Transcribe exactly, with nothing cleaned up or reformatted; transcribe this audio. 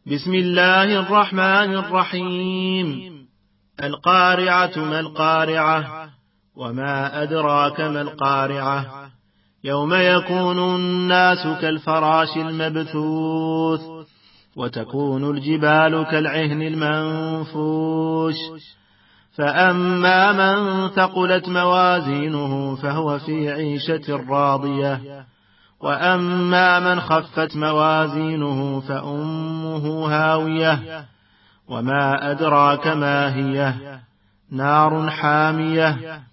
بسم الله الرحمن الرحيم. القارعة ما القارعة وما أدراك ما القارعة يوم يكون الناس كالفراش المبثوث وتكون الجبال كالعهن المنفوش فأما من ثقلت موازينه فهو في عيشة راضية وأما من خفت موازينه فأمه هاوية وما أدراك ما هي نار حامية